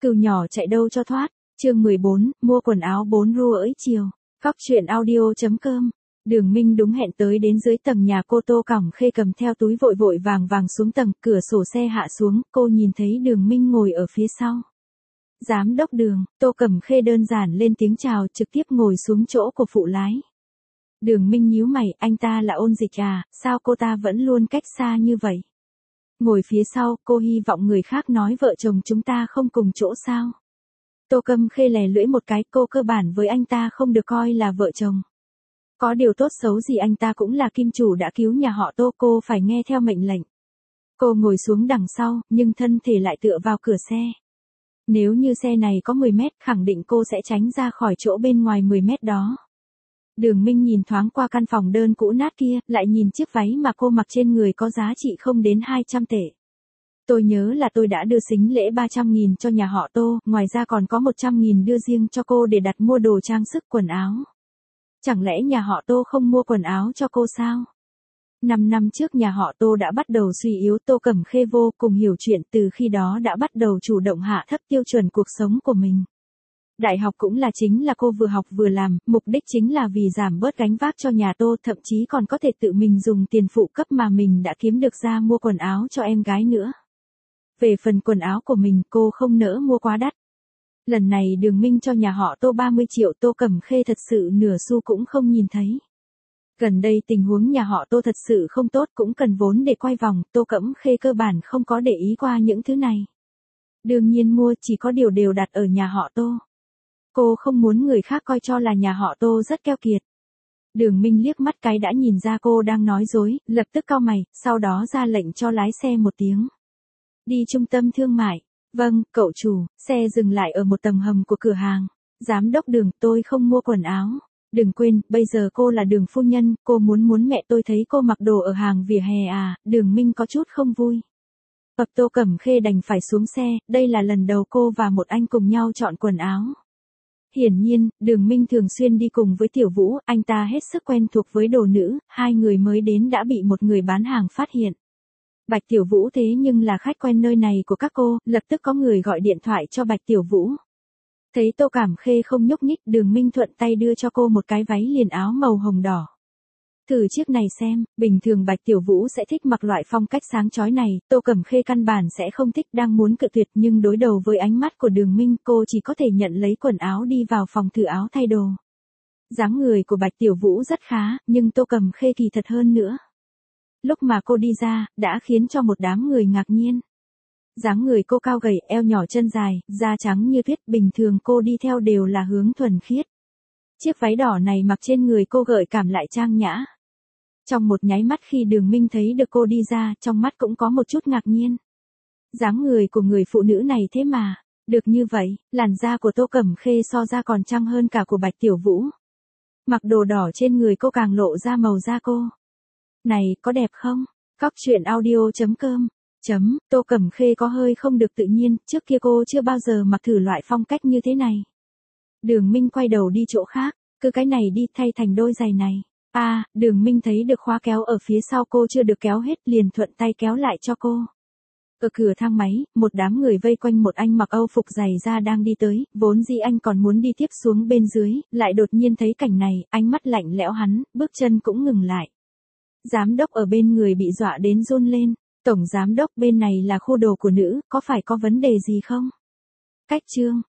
Cừu nhỏ chạy đâu cho thoát. Chương 14, mua quần áo 4 rưỡi chiều. Góc truyện audio.com. Đường Minh đúng hẹn tới đến dưới tầng nhà cô Tô Cẩm Khê cầm theo túi vội vội vàng vàng xuống tầng, cửa sổ xe hạ xuống, cô nhìn thấy Đường Minh ngồi ở phía sau. Giám đốc Đường, Tô Cẩm Khê đơn giản lên tiếng chào, trực tiếp ngồi xuống chỗ của phụ lái. Đường Minh nhíu mày, anh ta là Ôn Dịch à, sao cô ta vẫn luôn cách xa như vậy? Ngồi phía sau, cô hy vọng người khác nói vợ chồng chúng ta không cùng chỗ sao? Tô Cẩm Khê lè lưỡi một cái, cô cơ bản với anh ta không được coi là vợ chồng. Có điều tốt xấu gì anh ta cũng là kim chủ đã cứu nhà họ Tô, cô phải nghe theo mệnh lệnh. Cô ngồi xuống đằng sau, nhưng thân thể lại tựa vào cửa xe. Nếu như xe này có 10 mét, khẳng định cô sẽ tránh ra khỏi chỗ bên ngoài 10 mét đó. Đường Minh nhìn thoáng qua căn phòng đơn cũ nát kia, lại nhìn chiếc váy mà cô mặc trên người có giá trị không đến 200 tệ. Tôi nhớ là tôi đã đưa sính lễ 300.000 cho nhà họ Tô, ngoài ra còn có 100.000 đưa riêng cho cô để đặt mua đồ trang sức quần áo. Chẳng lẽ nhà họ Tô không mua quần áo cho cô sao? 5 năm trước nhà họ Tô đã bắt đầu suy yếu, Tô Cẩm Khê vô cùng hiểu chuyện, từ khi đó đã bắt đầu chủ động hạ thấp tiêu chuẩn cuộc sống của mình. Đại học cũng là chính là cô vừa học vừa làm, mục đích chính là vì giảm bớt gánh vác cho nhà Tô, thậm chí còn có thể tự mình dùng tiền phụ cấp mà mình đã kiếm được ra mua quần áo cho em gái nữa. Về phần quần áo của mình, cô không nỡ mua quá đắt. Lần này Đường Minh cho nhà họ Tô 30 triệu, Tô Cẩm Khê thật sự nửa xu cũng không nhìn thấy. Gần đây tình huống nhà họ Tô thật sự không tốt, cũng cần vốn để quay vòng, Tô Cẩm Khê cơ bản không có để ý qua những thứ này. Đương nhiên mua, chỉ có điều đều đặt ở nhà họ Tô. Cô không muốn người khác coi cho là nhà họ Tô rất keo kiệt. Đường Minh liếc mắt cái đã nhìn ra cô đang nói dối, lập tức cau mày, sau đó ra lệnh cho lái xe một tiếng. Đi trung tâm thương mại. Vâng, cậu chủ. Xe dừng lại ở một tầng hầm của cửa hàng. Giám đốc Đường, tôi không mua quần áo. Đừng quên, bây giờ cô là Đường phu nhân, cô muốn mẹ tôi thấy cô mặc đồ ở hàng vỉa hè à? Đường Minh có chút không vui. Tô Cẩm Khê đành phải xuống xe, đây là lần đầu cô và một anh cùng nhau chọn quần áo. Hiển nhiên, Đường Minh thường xuyên đi cùng với Tiểu Vũ, anh ta hết sức quen thuộc với đồ nữ, hai người mới đến đã bị một người bán hàng phát hiện. Bạch Tiểu Vũ thế nhưng là khách quen nơi này của các cô, lập tức có người gọi điện thoại cho Bạch Tiểu Vũ. Thấy Tô Cẩm Khê không nhúc nhích, Đường Minh thuận tay đưa cho cô một cái váy liền áo màu hồng đỏ. Thử chiếc này xem, bình thường Bạch Tiểu Vũ sẽ thích mặc loại phong cách sáng chói này, Tô Cẩm Khê căn bản sẽ không thích, đang muốn cự tuyệt nhưng đối đầu với ánh mắt của Đường Minh, cô chỉ có thể nhận lấy quần áo đi vào phòng thử áo thay đồ. Dáng người của Bạch Tiểu Vũ rất khá, nhưng Tô Cẩm Khê kỳ thật hơn nữa. Lúc mà cô đi ra, đã khiến cho một đám người ngạc nhiên. Dáng người cô cao gầy, eo nhỏ chân dài, da trắng như tuyết, bình thường cô đi theo đều là hướng thuần khiết. Chiếc váy đỏ này mặc trên người cô gợi cảm lại trang nhã. Trong một nháy mắt khi Đường Minh thấy được cô đi ra, trong mắt cũng có một chút ngạc nhiên. Dáng người của người phụ nữ này thế mà, được như vậy, làn da của Tô Cẩm Khê so ra còn trăng hơn cả của Bạch Tiểu Vũ. Mặc đồ đỏ trên người cô càng lộ ra màu da cô. Này, có đẹp không? Góc truyện audio.com. Tô Cẩm Khê có hơi không được tự nhiên, trước kia cô chưa bao giờ mặc thử loại phong cách như thế này. Đường Minh quay đầu đi chỗ khác, cứ cái này đi, thay thành đôi giày này. Đường Minh thấy được khóa kéo ở phía sau cô chưa được kéo hết, liền thuận tay kéo lại cho cô. Ở cửa thang máy, một đám người vây quanh một anh mặc Âu phục giày da đang đi tới, vốn dĩ anh còn muốn đi tiếp xuống bên dưới, lại đột nhiên thấy cảnh này, ánh mắt lạnh lẽo hắn, bước chân cũng ngừng lại. Giám đốc ở bên người bị dọa đến run lên. Tổng giám đốc, bên này là khu đồ của nữ, có phải có vấn đề gì không? Cách chương.